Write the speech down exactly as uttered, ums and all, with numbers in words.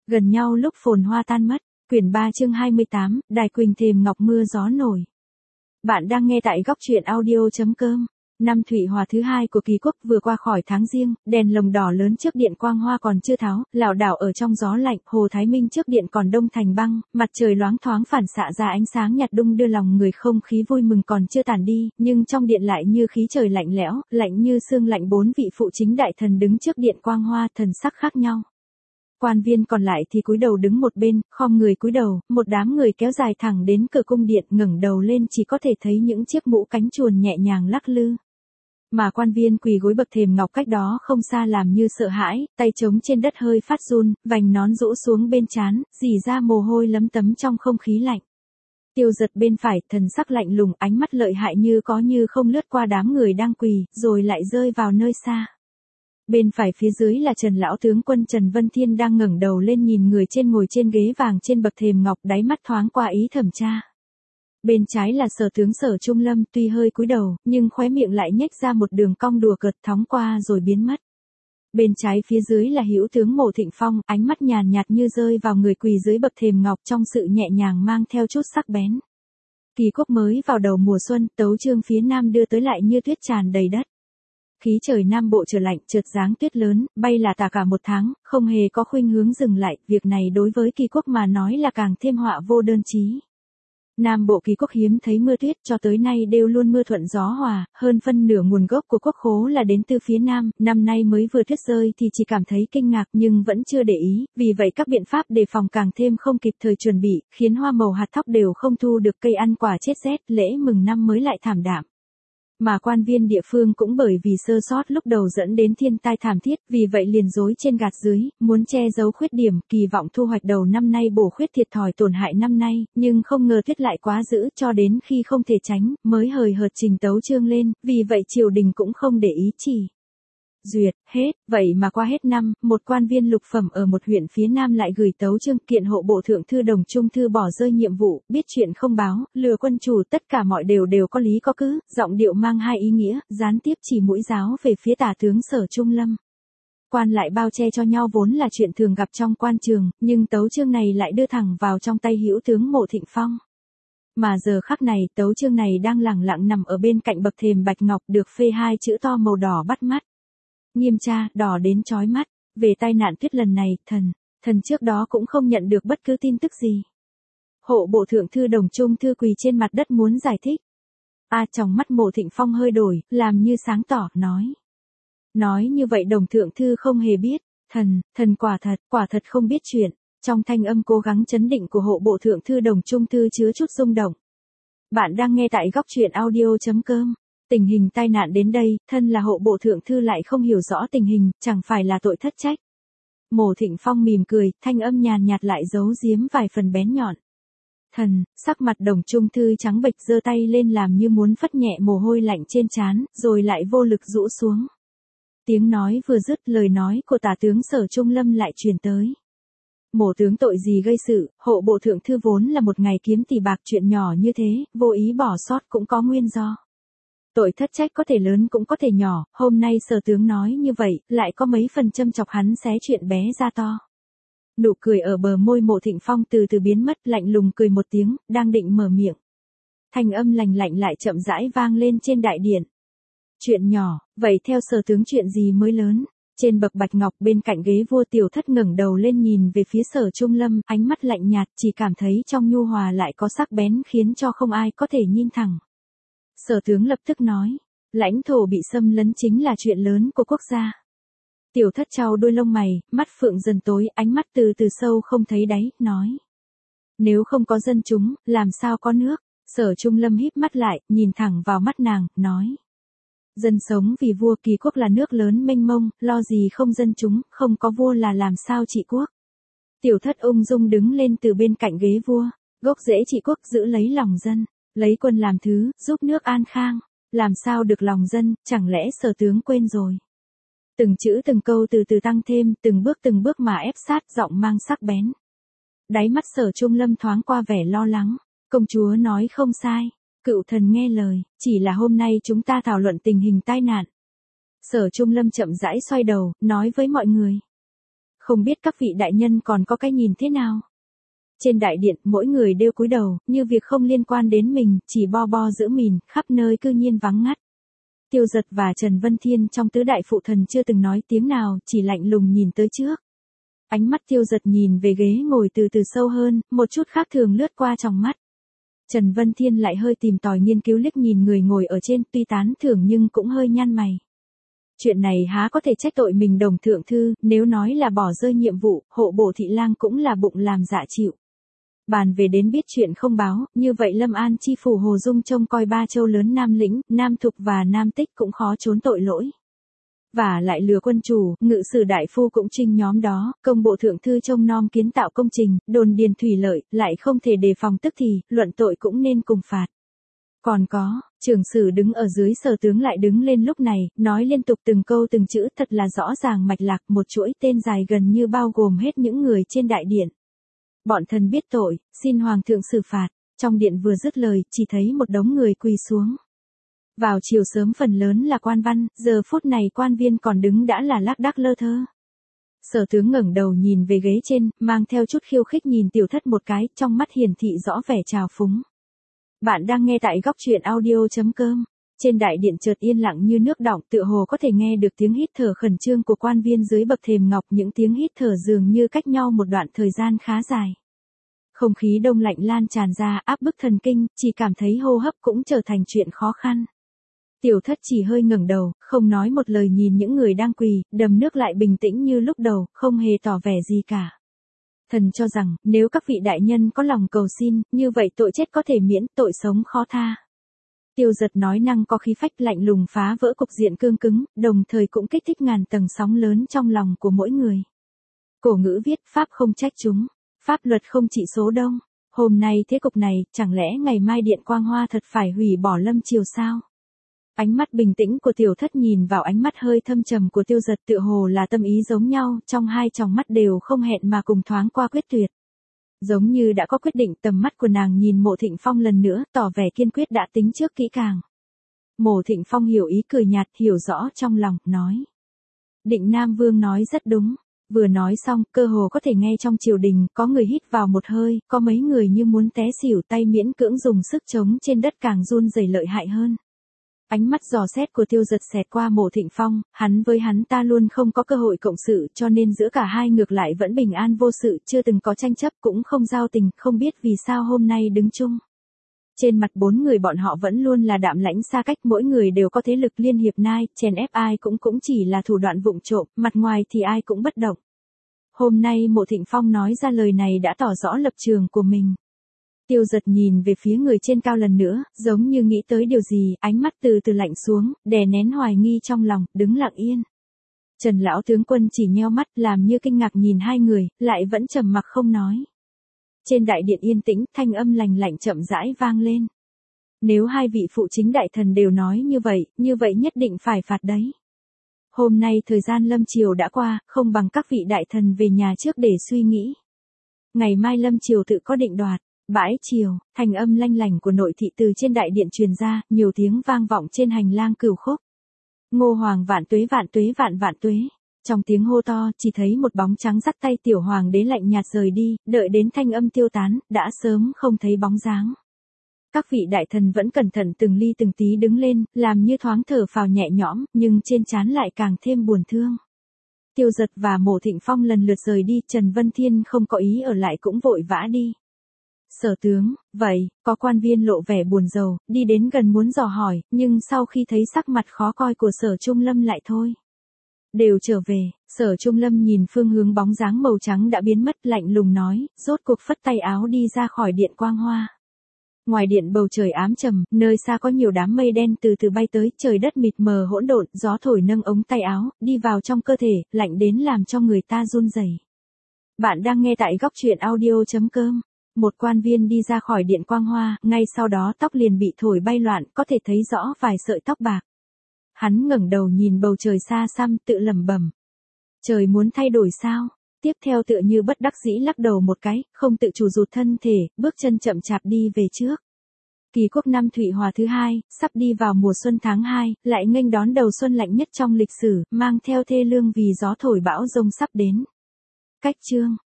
Gần nhau lúc phồn hoa tan mất. Quyển ba chương hai mươi tám, Đài Quỳnh thềm ngọc mưa gió nổi. Bạn đang nghe tại góc truyện audio.com. Năm Thủy Hòa thứ hai của Kỳ Quốc vừa qua khỏi tháng Giêng, đèn lồng đỏ lớn trước điện quang hoa còn chưa tháo, lảo đảo ở trong gió lạnh, Hồ Thái Minh trước điện còn đông thành băng, mặt trời loáng thoáng phản xạ ra ánh sáng nhạt đung đưa lòng người, không khí vui mừng còn chưa tàn đi, nhưng trong điện lại như khí trời lạnh lẽo, lạnh như xương lạnh. Bốn vị phụ chính đại thần đứng trước điện quang hoa, thần sắc khác nhau. Quan viên còn lại thì cúi đầu đứng một bên, khom người cúi đầu, một đám người kéo dài thẳng đến cửa cung điện, ngẩng đầu lên chỉ có thể thấy những chiếc mũ cánh chuồn nhẹ nhàng lắc lư. Mà quan viên quỳ gối bậc thềm ngọc cách đó không xa làm như sợ hãi, tay trống trên đất hơi phát run, vành nón rũ xuống bên trán, rỉ ra mồ hôi lấm tấm trong không khí lạnh. Tiêu Giật bên phải, thần sắc lạnh lùng, ánh mắt lợi hại như có như không lướt qua đám người đang quỳ, rồi lại rơi vào nơi xa. Bên phải phía dưới là Trần lão tướng quân Trần Vân Thiên đang ngẩng đầu lên nhìn người trên ngồi trên ghế vàng trên bậc thềm ngọc, đáy mắt thoáng qua ý thẩm tra. Bên trái là Sở tướng Sở Trung Lâm, tuy hơi cúi đầu, nhưng khóe miệng lại nhếch ra một đường cong đùa cợt, thóng qua rồi biến mất. Bên trái phía dưới là Hữu tướng Mộ Thịnh Phong, ánh mắt nhàn nhạt như rơi vào người quỳ dưới bậc thềm ngọc, trong sự nhẹ nhàng mang theo chút sắc bén. Kỳ Quốc mới vào đầu mùa xuân, tấu chương phía nam đưa tới lại như tuyết tràn đầy đất. Khí trời Nam Bộ trở lạnh, chợt giáng tuyết lớn, bay là tả cả một tháng, không hề có khuynh hướng dừng lại, việc này đối với Kỳ Quốc mà nói là càng thêm họa vô đơn chí. Nam Bộ Kỳ Quốc hiếm thấy mưa tuyết, cho tới nay đều luôn mưa thuận gió hòa, hơn phân nửa nguồn gốc của quốc khố là đến từ phía Nam, năm nay mới vừa tuyết rơi thì chỉ cảm thấy kinh ngạc nhưng vẫn chưa để ý, vì vậy các biện pháp đề phòng càng thêm không kịp thời chuẩn bị, khiến hoa màu hạt thóc đều không thu được, cây ăn quả chết rét, lễ mừng năm mới lại thảm đạm. Mà quan viên địa phương cũng bởi vì sơ sót lúc đầu dẫn đến thiên tai thảm thiết, vì vậy liền rối trên gạt dưới, muốn che giấu khuyết điểm, kỳ vọng thu hoạch đầu năm nay bổ khuyết thiệt thòi tổn hại năm nay, nhưng không ngờ tuyết lại quá dữ, cho đến khi không thể tránh, mới hời hợt trình tấu chương lên, vì vậy triều đình cũng không để ý chỉ. Duyệt, hết, vậy mà qua hết năm, một quan viên lục phẩm ở một huyện phía Nam lại gửi tấu chương kiện hộ bộ thượng thư Đồng Trung Thư bỏ rơi nhiệm vụ, biết chuyện không báo, lừa quân chủ, tất cả mọi đều đều có lý có cứ, giọng điệu mang hai ý nghĩa, gián tiếp chỉ mũi giáo về phía tả tướng Sở Trung Lâm. Quan lại bao che cho nhau vốn là chuyện thường gặp trong quan trường, nhưng tấu chương này lại đưa thẳng vào trong tay Hữu tướng Mộ Thịnh Phong. Mà giờ khắc này, tấu chương này đang lẳng lặng nằm ở bên cạnh bậc thềm bạch ngọc, được phê hai chữ to màu đỏ bắt mắt. Nghiêm tra, đỏ đến chói mắt, về tai nạn tuyết lần này, thần, thần trước đó cũng không nhận được bất cứ tin tức gì. Hộ bộ thượng thư Đồng Trung Thư quỳ trên mặt đất muốn giải thích. A à, trong mắt Mộ Thịnh Phong hơi đổi, làm như sáng tỏ, nói. Nói như vậy Đồng thượng thư không hề biết, thần, thần quả thật, quả thật không biết chuyện. Trong thanh âm cố gắng chấn định của hộ bộ thượng thư Đồng Trung Thư chứa chút rung động. Bạn đang nghe tại góc truyện audio.com. Tình hình tai nạn đến đây, thân là hộ bộ thượng thư lại không hiểu rõ tình hình, chẳng phải là tội thất trách. Mộ Thịnh Phong mỉm cười, thanh âm nhàn nhạt lại giấu giếm vài phần bén nhọn. Thần, sắc mặt Đồng Trung Thư trắng bệch, giơ tay lên làm như muốn phất nhẹ mồ hôi lạnh trên trán, rồi lại vô lực rũ xuống. Tiếng nói vừa dứt, lời nói của tả tướng Sở Trung Lâm lại truyền tới. Mộ tướng tội gì gây sự, hộ bộ thượng thư vốn là một ngày kiếm tỷ bạc, chuyện nhỏ như thế, vô ý bỏ sót cũng có nguyên do. Tội thất trách có thể lớn cũng có thể nhỏ, hôm nay Sở tướng nói như vậy, lại có mấy phần châm chọc hắn xé chuyện bé ra to. Nụ cười ở bờ môi Mộ Thịnh Phong từ từ biến mất, lạnh lùng cười một tiếng, đang định mở miệng. Thanh âm lành lạnh lại chậm rãi vang lên trên đại điện. Chuyện nhỏ, vậy theo Sở tướng chuyện gì mới lớn? Trên bậc bạch ngọc bên cạnh ghế vua, Tiểu Thất ngẩng đầu lên nhìn về phía Sở Trung Lâm, ánh mắt lạnh nhạt, chỉ cảm thấy trong nhu hòa lại có sắc bén khiến cho không ai có thể nhìn thẳng. Sở tướng lập tức nói, lãnh thổ bị xâm lấn chính là chuyện lớn của quốc gia. Tiểu Thất trao đôi lông mày, mắt phượng dần tối, ánh mắt từ từ sâu không thấy đáy, nói. Nếu không có dân chúng, làm sao có nước? Sở Trung Lâm híp mắt lại, nhìn thẳng vào mắt nàng, nói. Dân sống vì vua, Kỳ Quốc là nước lớn mênh mông, lo gì không dân chúng, không có vua là làm sao trị quốc. Tiểu Thất ung dung đứng lên từ bên cạnh ghế vua, gốc rễ trị quốc giữ lấy lòng dân. Lấy quân làm thứ, giúp nước an khang, làm sao được lòng dân, chẳng lẽ Sở tướng quên rồi. Từng chữ từng câu từ từ tăng thêm, từng bước từng bước mà ép sát, giọng mang sắc bén. Đáy mắt Sở Trung Lâm thoáng qua vẻ lo lắng, công chúa nói không sai, cựu thần nghe lời, chỉ là hôm nay chúng ta thảo luận tình hình tai nạn. Sở Trung Lâm chậm rãi xoay đầu, nói với mọi người. Không biết các vị đại nhân còn có cái nhìn thế nào? Trên đại điện, mỗi người đều cúi đầu, như việc không liên quan đến mình, chỉ bo bo giữ mìn, khắp nơi cư nhiên vắng ngắt. Tiêu Dật và Trần Vân Thiên trong tứ đại phụ thần chưa từng nói tiếng nào, chỉ lạnh lùng nhìn tới trước. Ánh mắt Tiêu Dật nhìn về ghế ngồi từ từ sâu hơn, một chút khác thường lướt qua trong mắt. Trần Vân Thiên lại hơi tìm tòi nghiên cứu liếc nhìn người ngồi ở trên, tuy tán thưởng nhưng cũng hơi nhăn mày. Chuyện này há có thể trách tội mình Đồng thượng thư, nếu nói là bỏ rơi nhiệm vụ, hộ bộ thị lang cũng là bụng làm dạ chịu. Bàn về đến biết chuyện không báo, như vậy Lâm An chi phủ Hồ Dung trông coi ba châu lớn Nam Lĩnh, Nam Thục và Nam Tích cũng khó trốn tội lỗi. Và lại lừa quân chủ, ngự sử đại phu cũng trinh nhóm đó, công bộ thượng thư trông nom kiến tạo công trình, đồn điền thủy lợi, lại không thể đề phòng tức thì, luận tội cũng nên cùng phạt. Còn có, trưởng sử đứng ở dưới sở tướng lại đứng lên lúc này, nói liên tục từng câu từng chữ thật là rõ ràng mạch lạc, một chuỗi tên dài gần như bao gồm hết những người trên đại điện. Bọn thần biết tội, xin hoàng thượng xử phạt. Trong điện vừa dứt lời, chỉ thấy một đống người quỳ xuống. Vào chiều sớm phần lớn là quan văn, giờ phút này quan viên còn đứng đã là lác đác lơ thơ. Sở tướng ngẩng đầu nhìn về ghế trên, mang theo chút khiêu khích nhìn tiểu thất một cái, trong mắt hiển thị rõ vẻ trào phúng. Bạn đang nghe tại góc truyện audio chấm com. Trên đại điện chợt yên lặng như nước đọng, tựa hồ có thể nghe được tiếng hít thở khẩn trương của quan viên dưới bậc thềm ngọc, những tiếng hít thở dường như cách nhau một đoạn thời gian khá dài. Không khí đông lạnh lan tràn ra, áp bức thần kinh, chỉ cảm thấy hô hấp cũng trở thành chuyện khó khăn. Tiểu thất chỉ hơi ngẩng đầu, không nói một lời nhìn những người đang quỳ, đầm nước lại bình tĩnh như lúc đầu, không hề tỏ vẻ gì cả. Thần cho rằng, nếu các vị đại nhân có lòng cầu xin, như vậy tội chết có thể miễn, tội sống khó tha. Tiêu Dật nói năng có khí phách lạnh lùng phá vỡ cục diện cương cứng, đồng thời cũng kích thích ngàn tầng sóng lớn trong lòng của mỗi người. Cổ ngữ viết, pháp không trách chúng, pháp luật không trị số đông. Hôm nay thế cục này, chẳng lẽ ngày mai Điện Quang Hoa thật phải hủy bỏ Lâm Triều sao? Ánh mắt bình tĩnh của tiểu thất nhìn vào ánh mắt hơi thâm trầm của Tiêu Dật, tựa hồ là tâm ý giống nhau, trong hai tròng mắt đều không hẹn mà cùng thoáng qua quyết tuyệt. Giống như đã có quyết định, tầm mắt của nàng nhìn Mộ Thịnh Phong lần nữa, tỏ vẻ kiên quyết đã tính trước kỹ càng. Mộ Thịnh Phong hiểu ý cười nhạt, hiểu rõ trong lòng, nói. Định Nam Vương nói rất đúng. Vừa nói xong, cơ hồ có thể nghe trong triều đình, có người hít vào một hơi, có mấy người như muốn té xỉu, tay miễn cưỡng dùng sức chống trên đất càng run rẩy lợi hại hơn. Ánh mắt dò xét của Tiêu Dật xẹt qua Mộ Thịnh Phong, hắn với hắn ta luôn không có cơ hội cộng sự, cho nên giữa cả hai ngược lại vẫn bình an vô sự, chưa từng có tranh chấp, cũng không giao tình, không biết vì sao hôm nay đứng chung. Trên mặt bốn người bọn họ vẫn luôn là đạm lãnh xa cách, mỗi người đều có thế lực liên hiệp nai, chèn ép ai cũng cũng chỉ là thủ đoạn vụng trộm, mặt ngoài thì ai cũng bất động. Hôm nay Mộ Thịnh Phong nói ra lời này đã tỏ rõ lập trường của mình. Tiêu Dật nhìn về phía người trên cao lần nữa, giống như nghĩ tới điều gì, ánh mắt từ từ lạnh xuống, đè nén hoài nghi trong lòng, đứng lặng yên. Trần lão tướng quân chỉ nheo mắt, làm như kinh ngạc nhìn hai người, lại vẫn trầm mặc không nói. Trên đại điện yên tĩnh, thanh âm lành lạnh chậm rãi vang lên. Nếu hai vị phụ chính đại thần đều nói như vậy, như vậy nhất định phải phạt đấy. Hôm nay thời gian Lâm Triều đã qua, không bằng các vị đại thần về nhà trước để suy nghĩ. Ngày mai Lâm Triều tự có định đoạt. Bãi chiều, thanh âm lanh lảnh của nội thị từ trên đại điện truyền ra, nhiều tiếng vang vọng trên hành lang cửu khúc. Ngô Hoàng vạn tuế vạn tuế vạn vạn tuế. Trong tiếng hô to, chỉ thấy một bóng trắng dắt tay tiểu hoàng đế lạnh nhạt rời đi, đợi đến thanh âm tiêu tán, đã sớm không thấy bóng dáng. Các vị đại thần vẫn cẩn thận từng ly từng tí đứng lên, làm như thoáng thở phào nhẹ nhõm, nhưng trên trán lại càng thêm buồn thương. Tiêu Dật và Mộ Thịnh Phong lần lượt rời đi, Trần Vân Thiên không có ý ở lại cũng vội vã đi. Sở tướng, vậy, có quan viên lộ vẻ buồn rầu, đi đến gần muốn dò hỏi, nhưng sau khi thấy sắc mặt khó coi của Sở Trung Lâm lại thôi. Đều trở về, Sở Trung Lâm nhìn phương hướng bóng dáng màu trắng đã biến mất, lạnh lùng nói, rốt cuộc phất tay áo đi ra khỏi điện Quang Hoa. Ngoài điện bầu trời ám trầm, nơi xa có nhiều đám mây đen từ từ bay tới, trời đất mịt mờ hỗn độn, gió thổi nâng ống tay áo, đi vào trong cơ thể, lạnh đến làm cho người ta run rẩy. Bạn đang nghe tại góc truyện audio chấm com. Một quan viên đi ra khỏi điện Quang Hoa, ngay sau đó tóc liền bị thổi bay loạn, có thể thấy rõ vài sợi tóc bạc. Hắn ngẩng đầu nhìn bầu trời xa xăm, tự lẩm bẩm. Trời muốn thay đổi sao? Tiếp theo tựa như bất đắc dĩ lắc đầu một cái, không tự chủ rụt thân thể, bước chân chậm chạp đi về trước. Kỳ quốc năm Thụy Hòa thứ hai, sắp đi vào mùa xuân tháng hai, lại nghênh đón đầu xuân lạnh nhất trong lịch sử, mang theo thê lương vì gió thổi bão rông sắp đến. Cách chương